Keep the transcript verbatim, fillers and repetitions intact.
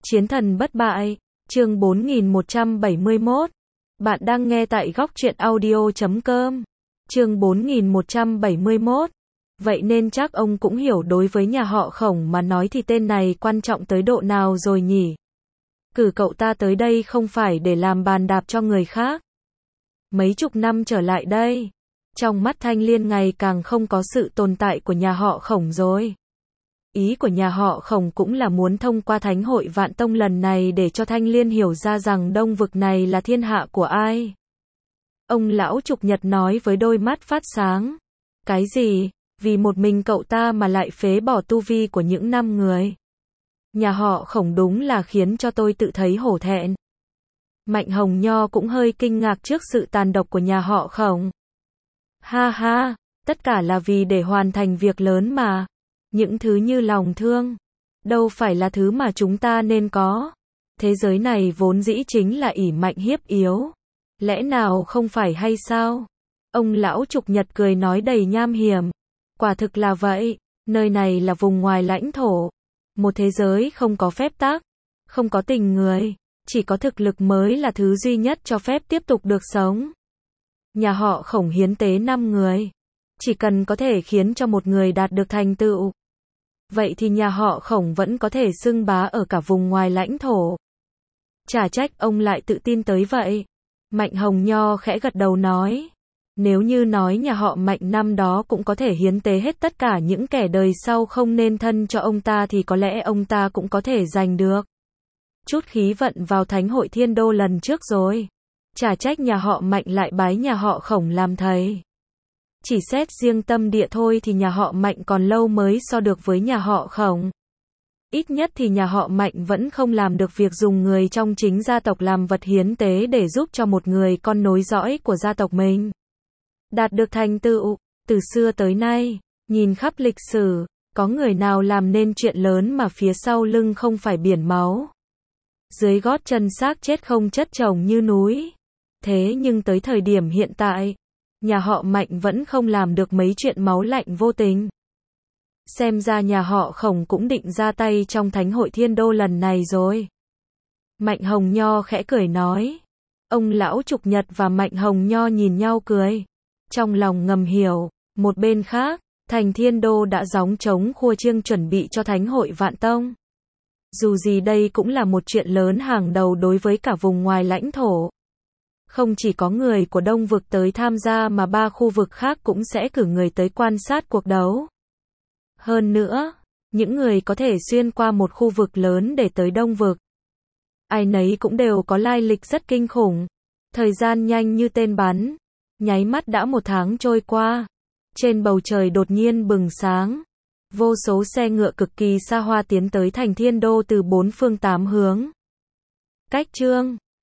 Chiến thần bất bại, chương bốn nghìn một trăm bảy mươi mốt. Bạn đang nghe tại góc truyện audio chấm com. Chương bốn nghìn một trăm bảy mươi mốt. Vậy nên chắc ông cũng hiểu đối với nhà họ Khổng mà nói thì tên này quan trọng tới độ nào rồi nhỉ? Cử cậu ta tới đây không phải để làm bàn đạp cho người khác. Mấy chục năm trở lại đây, trong mắt Thanh Liên ngày càng không có sự tồn tại của nhà họ Khổng rồi. Ý của nhà họ Khổng cũng là muốn thông qua Thánh hội Vạn Tông lần này để cho Thanh Liên hiểu ra rằng Đông vực này là thiên hạ của ai. Ông lão Trục Nhật nói với đôi mắt phát sáng. Cái gì? Vì một mình cậu ta mà lại phế bỏ tu vi của những năm người. Nhà họ Khổng đúng là khiến cho tôi tự thấy hổ thẹn. Mạnh Hồng Nho cũng hơi kinh ngạc trước sự tàn độc của nhà họ Khổng. Ha ha, tất cả là vì để hoàn thành việc lớn mà. Những thứ như lòng thương, đâu phải là thứ mà chúng ta nên có. Thế giới này vốn dĩ chính là ỷ mạnh hiếp yếu. Lẽ nào không phải hay sao? Ông lão Trục Nhật cười nói đầy nham hiểm. Quả thực là vậy, nơi này là vùng ngoài lãnh thổ. Một thế giới không có phép tắc, không có tình người, chỉ có thực lực mới là thứ duy nhất cho phép tiếp tục được sống. Nhà họ Khổng hiến tế năm người. Chỉ cần có thể khiến cho một người đạt được thành tựu. Vậy thì nhà họ Khổng vẫn có thể xưng bá ở cả vùng ngoài lãnh thổ. Chả trách ông lại tự tin tới vậy. Mạnh Hồng Nho khẽ gật đầu nói. Nếu như nói nhà họ Mạnh năm đó cũng có thể hiến tế hết tất cả những kẻ đời sau không nên thân cho ông ta thì có lẽ ông ta cũng có thể giành được chút khí vận vào Thánh hội Thiên Đô lần trước rồi. Chả trách nhà họ Mạnh lại bái nhà họ Khổng làm thầy. Chỉ xét riêng tâm địa thôi thì nhà họ Mạnh còn lâu mới so được với nhà họ Khổng. Ít nhất thì nhà họ Mạnh vẫn không làm được việc dùng người trong chính gia tộc làm vật hiến tế để giúp cho một người con nối dõi của gia tộc mình đạt được thành tựu. Từ xưa tới nay, nhìn khắp lịch sử, có người nào làm nên chuyện lớn mà phía sau lưng không phải biển máu. Dưới gót chân xác chết không chất chồng như núi. Thế nhưng tới thời điểm hiện tại, nhà họ Mạnh vẫn không làm được mấy chuyện máu lạnh vô tình. Xem ra nhà họ Khổng cũng định ra tay trong Thánh hội Thiên Đô lần này rồi. Mạnh Hồng Nho khẽ cười nói. Ông lão Trục Nhật và Mạnh Hồng Nho nhìn nhau cười. Trong lòng ngầm hiểu, một bên khác, thành Thiên Đô đã gióng trống khua chiêng chuẩn bị cho Thánh hội Vạn Tông. Dù gì đây cũng là một chuyện lớn hàng đầu đối với cả vùng ngoài lãnh thổ. Không chỉ có người của Đông vực tới tham gia mà ba khu vực khác cũng sẽ cử người tới quan sát cuộc đấu. Hơn nữa, những người có thể xuyên qua một khu vực lớn để tới Đông vực. Ai nấy cũng đều có lai lịch rất kinh khủng. Thời gian nhanh như tên bắn. Nháy mắt đã một tháng trôi qua. Trên bầu trời đột nhiên bừng sáng. Vô số xe ngựa cực kỳ xa hoa tiến tới thành Thiên Đô từ bốn phương tám hướng. Cách chương